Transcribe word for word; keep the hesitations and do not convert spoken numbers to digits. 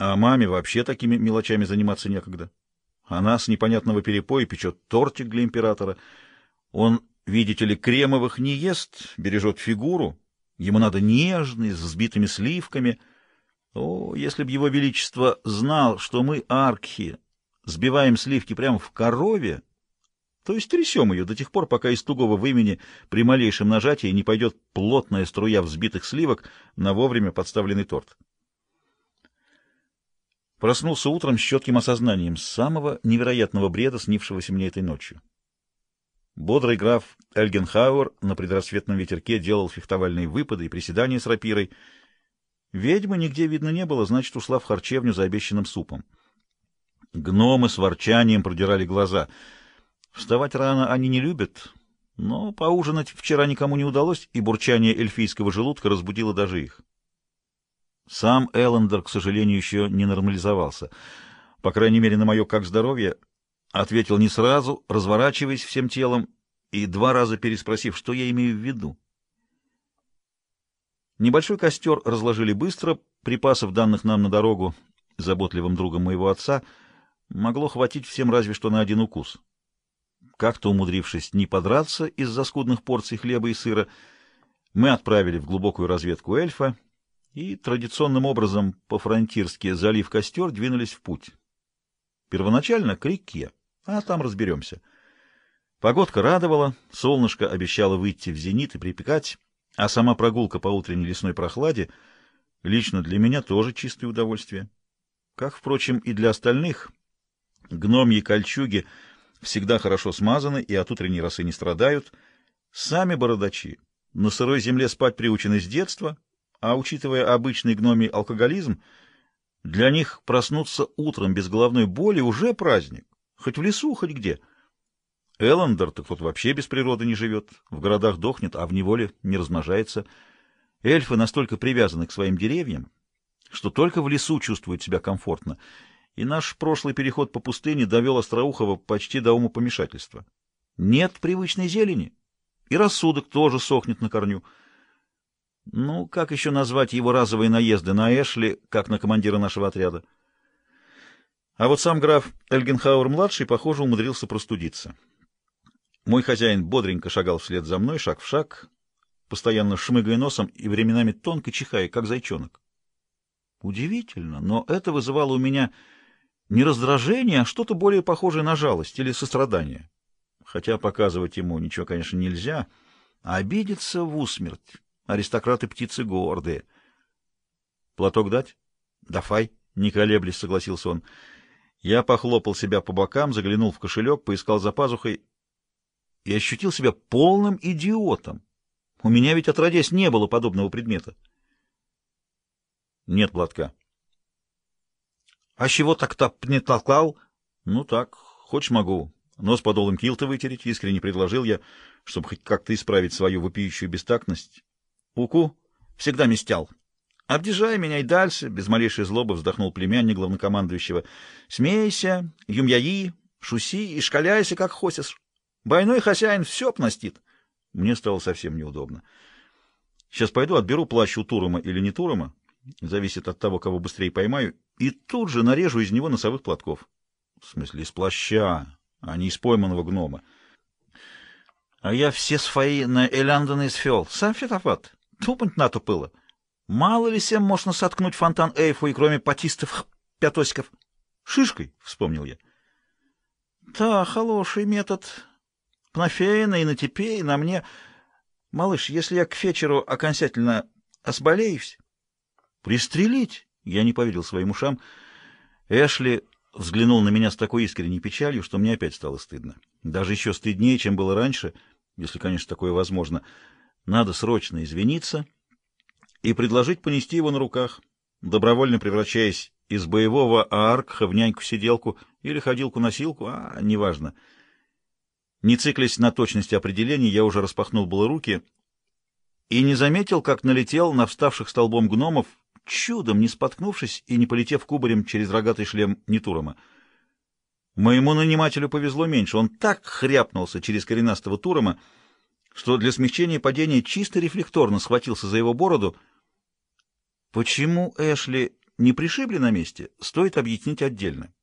А маме вообще такими мелочами заниматься некогда. Она с непонятного перепоя печет тортик для императора. Он, видите ли, кремовых не ест, бережет фигуру. Ему надо нежный, с взбитыми сливками. О, если б его величество знал, что мы, аркхи, сбиваем сливки прямо в корове, то есть трясем ее до тех пор, пока из тугого вымени при малейшем нажатии не пойдет плотная струя взбитых сливок на вовремя подставленный торт. Проснулся утром с четким осознанием самого невероятного бреда, снившегося мне этой ночью. Бодрый граф Эльгенхауэр на предрассветном ветерке делал фехтовальные выпады и приседания с рапирой. Ведьмы нигде видно не было, значит, ушла в харчевню за обещанным супом. Гномы с ворчанием продирали глаза. Вставать рано они не любят, но поужинать вчера никому не удалось, и бурчание эльфийского желудка разбудило даже их. Сам Эллендер, к сожалению, еще не нормализовался. По крайней мере, на мое «как здоровье» ответил не сразу, разворачиваясь всем телом и два раза переспросив, что я имею в виду. Небольшой костер разложили быстро, припасов, данных нам на дорогу заботливым другом моего отца, могло хватить всем разве что на один укус. Как-то умудрившись не подраться из-за скудных порций хлеба и сыра, мы отправили в глубокую разведку эльфа и традиционным образом по-фронтирски, залив костер, двинулись в путь. Первоначально к реке, а там разберемся. Погодка радовала, солнышко обещало выйти в зенит и припекать, а сама прогулка по утренней лесной прохладе лично для меня тоже чистое удовольствие. Как, впрочем, и для остальных. Гномьи кольчуги всегда хорошо смазаны и от утренней росы не страдают. Сами бородачи на сырой земле спать приучены с детства, а учитывая обычный гномий алкоголизм, для них проснуться утром без головной боли уже праздник, хоть в лесу, хоть где. Эллендер, так вот вообще без природы не живет, в городах дохнет, а в неволе не размножается. Эльфы настолько привязаны к своим деревьям, что только в лесу чувствуют себя комфортно, и наш прошлый переход по пустыне довел Остроухова почти до умопомешательства. Нет привычной зелени, и рассудок тоже сохнет на корню. Ну, как еще назвать его разовые наезды на Эшли, как на командира нашего отряда? А вот сам граф Эльгенхауэр-младший, похоже, умудрился простудиться. Мой хозяин бодренько шагал вслед за мной, шаг в шаг, постоянно шмыгая носом и временами тонко чихая, как зайчонок. Удивительно, но это вызывало у меня не раздражение, а что-то более похожее на жалость или сострадание. Хотя показывать ему ничего, конечно, нельзя, а обидеться в усмерть. Аристократы птицы гордые. Платок дать? Давай, не колеблясь, согласился он. Я похлопал себя по бокам, заглянул в кошелек, поискал за пазухой и ощутил себя полным идиотом. У меня ведь отродясь не было подобного предмета. Нет платка. А чего так-то не толкал? Ну так, хочешь могу. Нос подолом килта вытереть, искренне предложил я, чтобы хоть как-то исправить свою вопиющую бестактность. Уку всегда местял. Обдежай меня и дальше, без малейшей злобы вздохнул племянник главнокомандующего. Смейся, юмяи, шуси и шкаляйся, как хочешь. Больной хозяин все пнастит. Мне стало совсем неудобно. Сейчас пойду отберу плащ у Турума или не Турума, зависит от того, кого быстрее поймаю, и тут же нарежу из него носовых платков. В смысле, из плаща, а не из пойманного гнома. А я все свои на Эляндона свел. Сам фитофат. Тупать натупыло. Мало ли всем можно соткнуть фонтан Эйфу, и кроме патистов пятосиков. Шишкой, вспомнил я. Да, хороший метод. Пнафеина и на тебе, и на мне. Малыш, если я к вечеру окончательно осболеюсь... Пристрелить? Я не поверил своим ушам. Эшли взглянул на меня с такой искренней печалью, что мне опять стало стыдно. Даже еще стыднее, чем было раньше, если, конечно, такое возможно. Надо срочно извиниться и предложить понести его на руках, добровольно превращаясь из боевого ааркха в няньку-сиделку или ходилку-носилку, а неважно. Не циклясь на точности определений, я уже распахнул было руки и не заметил, как налетел на вставших столбом гномов, чудом не споткнувшись и не полетев кубарем через рогатый шлем Нетурома. Моему нанимателю повезло меньше. Он так хряпнулся через коренастого Турома, что для смягчения падения чисто рефлекторно схватился за его бороду. Почему Эшли не пришибли на месте, стоит объяснить отдельно.